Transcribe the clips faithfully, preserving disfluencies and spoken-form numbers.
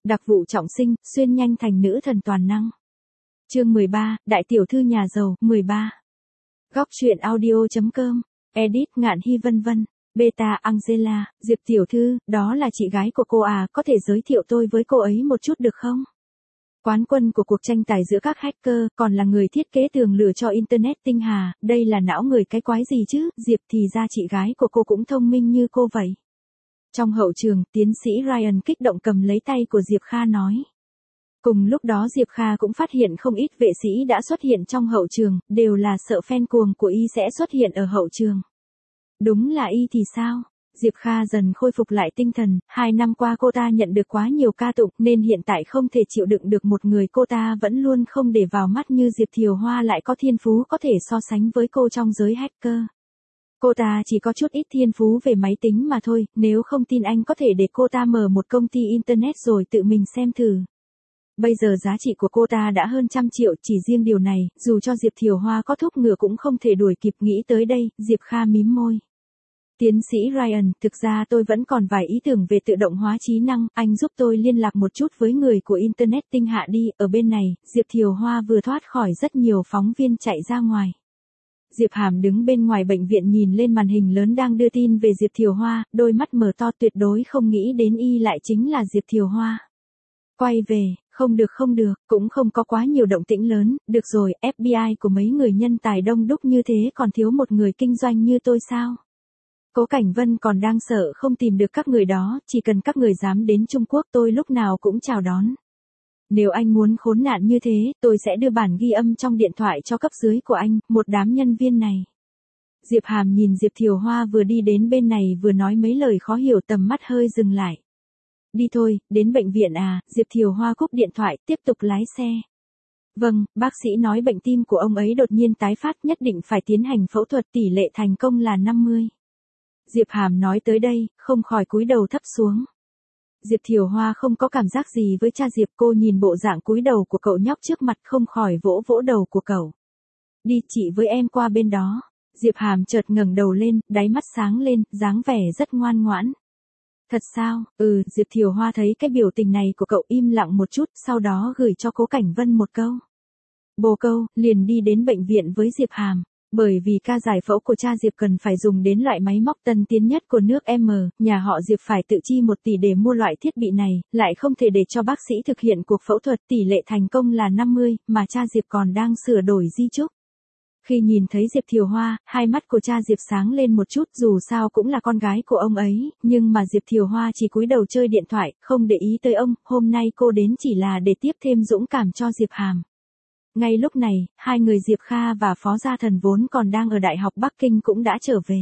Đặc vụ trọng sinh, xuyên nhanh thành nữ thần toàn năng. Chương mười ba, Đại tiểu thư nhà giàu, mười ba. Góc truyện audio.com, edit Ngạn Hy vân vân. Beta Angela, Diệp tiểu thư, đó là chị gái của cô à, có thể giới thiệu tôi với cô ấy một chút được không? Quán quân của cuộc tranh tài giữa các hacker, còn là người thiết kế tường lửa cho Internet tinh hà, đây là não người cái quái gì chứ, Diệp thì ra chị gái của cô cũng thông minh như cô vậy. Trong hậu trường, tiến sĩ Ryan kích động cầm lấy tay của Diệp Kha nói. Cùng lúc đó Diệp Kha cũng phát hiện không ít vệ sĩ đã xuất hiện trong hậu trường, đều là sợ fan cuồng của y sẽ xuất hiện ở hậu trường. Đúng là y thì sao? Diệp Kha dần khôi phục lại tinh thần, hai năm qua cô ta nhận được quá nhiều ca tụng nên hiện tại không thể chịu đựng được một người cô ta vẫn luôn không để vào mắt như Diệp Thiều Hoa lại có thiên phú có thể so sánh với cô trong giới hacker. Cô ta chỉ có chút ít thiên phú về máy tính mà thôi, nếu không tin anh có thể để cô ta mở một công ty Internet rồi tự mình xem thử. Bây giờ giá trị của cô ta đã hơn trăm triệu, chỉ riêng điều này, dù cho Diệp Thiều Hoa có thúc ngựa cũng không thể đuổi kịp. Nghĩ tới đây, Diệp Kha mím môi. Tiến sĩ Ryan, thực ra tôi vẫn còn vài ý tưởng về tự động hóa trí năng, anh giúp tôi liên lạc một chút với người của Internet tinh hạ đi. Ở bên này, Diệp Thiều Hoa vừa thoát khỏi rất nhiều phóng viên chạy ra ngoài. Diệp Hàm đứng bên ngoài bệnh viện nhìn lên màn hình lớn đang đưa tin về Diệp Thiều Hoa, đôi mắt mở to tuyệt đối không nghĩ đến y lại chính là Diệp Thiều Hoa. Quay về, không được không được, cũng không có quá nhiều động tĩnh lớn, được rồi, ép bê i của mấy người nhân tài đông đúc như thế còn thiếu một người kinh doanh như tôi sao? Cố Cảnh Vân còn đang sợ không tìm được các người đó, chỉ cần các người dám đến Trung Quốc tôi lúc nào cũng chào đón. Nếu anh muốn khốn nạn như thế, tôi sẽ đưa bản ghi âm trong điện thoại cho cấp dưới của anh, một đám nhân viên này. Diệp Hàm nhìn Diệp Thiều Hoa vừa đi đến bên này vừa nói mấy lời khó hiểu, tầm mắt hơi dừng lại. Đi thôi, đến bệnh viện à, Diệp Thiều Hoa cúp điện thoại, tiếp tục lái xe. Vâng, bác sĩ nói bệnh tim của ông ấy đột nhiên tái phát, nhất định phải tiến hành phẫu thuật, tỷ lệ thành công là năm mươi. Diệp Hàm nói tới đây, không khỏi cúi đầu thấp xuống. Diệp Thiều Hoa không có cảm giác gì với cha Diệp, cô nhìn bộ dạng cúi đầu của cậu nhóc trước mặt không khỏi vỗ vỗ đầu của cậu. Đi chị với em qua bên đó. Diệp Hàm chợt ngẩng đầu lên, đáy mắt sáng lên, dáng vẻ rất ngoan ngoãn. Thật sao? Ừ, Diệp Thiều Hoa thấy cái biểu tình này của cậu im lặng một chút, sau đó gửi cho Cố Cảnh Vân một câu. Bồ câu, liền đi đến bệnh viện với Diệp Hàm. Bởi vì ca giải phẫu của cha Diệp cần phải dùng đến loại máy móc tân tiến nhất của nước M, nhà họ Diệp phải tự chi một tỷ để mua loại thiết bị này, lại không thể để cho bác sĩ thực hiện cuộc phẫu thuật, tỷ lệ thành công là năm mươi, mà cha Diệp còn đang sửa đổi di chúc. Khi nhìn thấy Diệp Thiều Hoa, hai mắt của cha Diệp sáng lên một chút, dù sao cũng là con gái của ông ấy, nhưng mà Diệp Thiều Hoa chỉ cúi đầu chơi điện thoại, không để ý tới ông, hôm nay cô đến chỉ là để tiếp thêm dũng cảm cho Diệp Hàm. Ngay lúc này, hai người Diệp Kha và Phó Gia Thần vốn còn đang ở Đại học Bắc Kinh cũng đã trở về.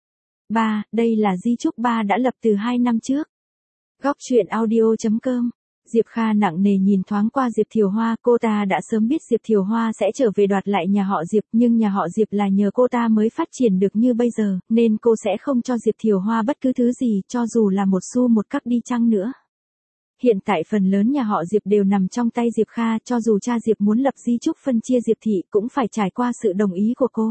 Ba, đây là di chúc ba đã lập từ hai năm trước. Góc truyện audio.com. Diệp Kha nặng nề nhìn thoáng qua Diệp Thiều Hoa, cô ta đã sớm biết Diệp Thiều Hoa sẽ trở về đoạt lại nhà họ Diệp, nhưng nhà họ Diệp là nhờ cô ta mới phát triển được như bây giờ, nên cô sẽ không cho Diệp Thiều Hoa bất cứ thứ gì, cho dù là một xu một cắc đi chăng nữa. Hiện tại phần lớn nhà họ Diệp đều nằm trong tay Diệp Kha, cho dù cha Diệp muốn lập di chúc phân chia Diệp thị cũng phải trải qua sự đồng ý của cô.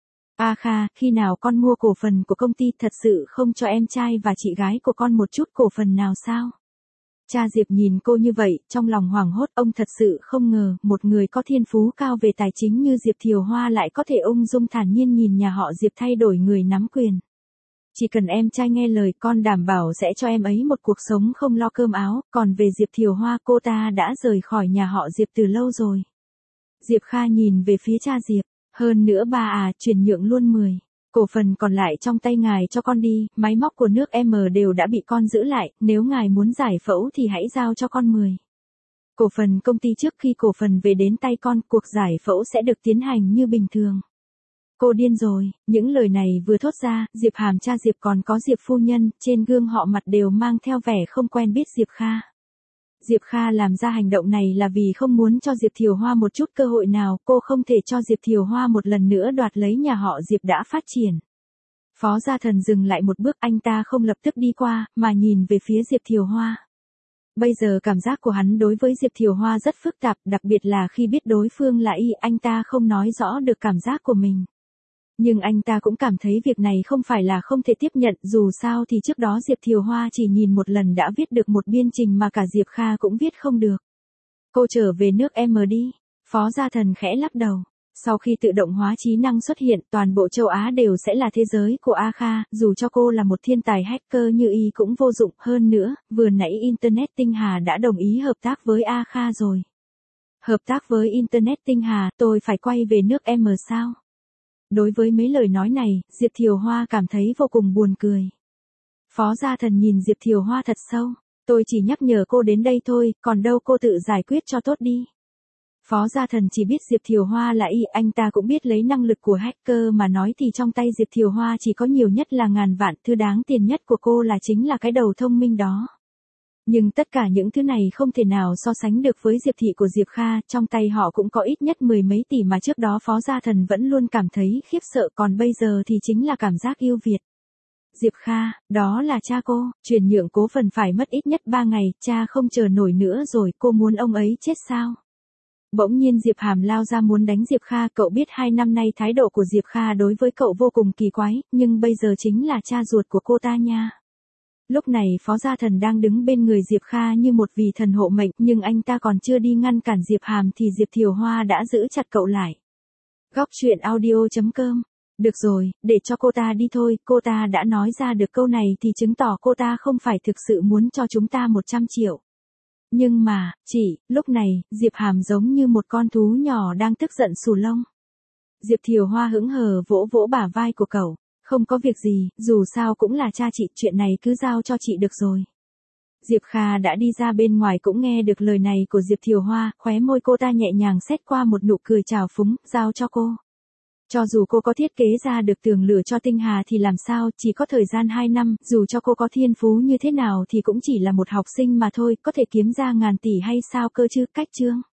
A Kha, khi nào con mua cổ phần của công ty, thật sự không cho em trai và chị gái của con một chút cổ phần nào sao? Cha Diệp nhìn cô như vậy, trong lòng hoảng hốt, ông thật sự không ngờ, một người có thiên phú cao về tài chính như Diệp Thiều Hoa lại có thể ung dung thản nhiên nhìn nhà họ Diệp thay đổi người nắm quyền. Chỉ cần em trai nghe lời, con đảm bảo sẽ cho em ấy một cuộc sống không lo cơm áo, còn về Diệp Thiều Hoa, cô ta đã rời khỏi nhà họ Diệp từ lâu rồi. Diệp Kha nhìn về phía cha Diệp, hơn nữa ba à, chuyển nhượng luôn mười. Cổ phần còn lại trong tay ngài cho con đi, máy móc của nước M đều đã bị con giữ lại, nếu ngài muốn giải phẫu thì hãy giao cho con mười. Cổ phần công ty trước khi cổ phần về đến tay con, cuộc giải phẫu sẽ được tiến hành như bình thường. Cô điên rồi, những lời này vừa thốt ra, Diệp Hàm cha Diệp còn có Diệp phu nhân, trên gương họ mặt đều mang theo vẻ không quen biết Diệp Kha. Diệp Kha làm ra hành động này là vì không muốn cho Diệp Thiều Hoa một chút cơ hội nào, cô không thể cho Diệp Thiều Hoa một lần nữa đoạt lấy nhà họ Diệp đã phát triển. Phó Gia Thần dừng lại một bước, anh ta không lập tức đi qua, mà nhìn về phía Diệp Thiều Hoa. Bây giờ cảm giác của hắn đối với Diệp Thiều Hoa rất phức tạp, đặc biệt là khi biết đối phương là y, anh ta không nói rõ được cảm giác của mình. Nhưng anh ta cũng cảm thấy việc này không phải là không thể tiếp nhận, dù sao thì trước đó Diệp Thiều Hoa chỉ nhìn một lần đã viết được một biên trình mà cả Diệp Kha cũng viết không được. Cô trở về nước em đi. Phó Gia Thần khẽ lắc đầu. Sau khi tự động hóa trí năng xuất hiện, toàn bộ châu Á đều sẽ là thế giới của A Kha, dù cho cô là một thiên tài hacker như y cũng vô dụng. Hơn nữa, vừa nãy Internet Tinh Hà đã đồng ý hợp tác với A Kha rồi. Hợp tác với Internet Tinh Hà, tôi phải quay về nước em sao? Đối với mấy lời nói này, Diệp Thiều Hoa cảm thấy vô cùng buồn cười. Phó Gia Thần nhìn Diệp Thiều Hoa thật sâu. Tôi chỉ nhắc nhở cô đến đây thôi, còn đâu cô tự giải quyết cho tốt đi. Phó Gia Thần chỉ biết Diệp Thiều Hoa là y, anh ta cũng biết lấy năng lực của hacker mà nói thì trong tay Diệp Thiều Hoa chỉ có nhiều nhất là ngàn vạn, thứ đáng tiền nhất của cô là chính là cái đầu thông minh đó. Nhưng tất cả những thứ này không thể nào so sánh được với Diệp thị của Diệp Kha, trong tay họ cũng có ít nhất mười mấy tỷ mà trước đó Phó Gia Thần vẫn luôn cảm thấy khiếp sợ, còn bây giờ thì chính là cảm giác yêu Việt. Diệp Kha, đó là cha cô, chuyển nhượng cố phần phải mất ít nhất ba ngày, cha không chờ nổi nữa rồi, cô muốn ông ấy chết sao? Bỗng nhiên Diệp Hàm lao ra muốn đánh Diệp Kha, cậu biết hai năm nay thái độ của Diệp Kha đối với cậu vô cùng kỳ quái, nhưng bây giờ chính là cha ruột của cô ta nha. Lúc này Phó Gia Thần đang đứng bên người Diệp Kha như một vị thần hộ mệnh, nhưng anh ta còn chưa đi ngăn cản Diệp Hàm thì Diệp Thiều Hoa đã giữ chặt cậu lại. Góc truyện audio chấm com. Được rồi, để cho cô ta đi thôi, cô ta đã nói ra được câu này thì chứng tỏ cô ta không phải thực sự muốn cho chúng ta một trăm triệu. Nhưng mà, chị, lúc này, Diệp Hàm giống như một con thú nhỏ đang tức giận xù lông. Diệp Thiều Hoa hững hờ vỗ vỗ bả vai của cậu. Không có việc gì, dù sao cũng là cha chị, chuyện này cứ giao cho chị được rồi. Diệp Kha đã đi ra bên ngoài cũng nghe được lời này của Diệp Thiều Hoa, khóe môi cô ta nhẹ nhàng xét qua một nụ cười trào phúng, giao cho cô. Cho dù cô có thiết kế ra được tường lửa cho Tinh Hà thì làm sao, chỉ có thời gian hai năm, dù cho cô có thiên phú như thế nào thì cũng chỉ là một học sinh mà thôi, có thể kiếm ra ngàn tỷ hay sao cơ chứ, cách chương.